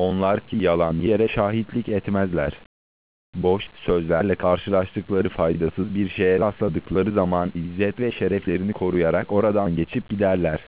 Onlar ki yalan yere şahitlik etmezler. Boş sözlerle karşılaştıkları faydasız bir şeye rastladıkları zaman izzet ve şereflerini koruyarak oradan geçip giderler.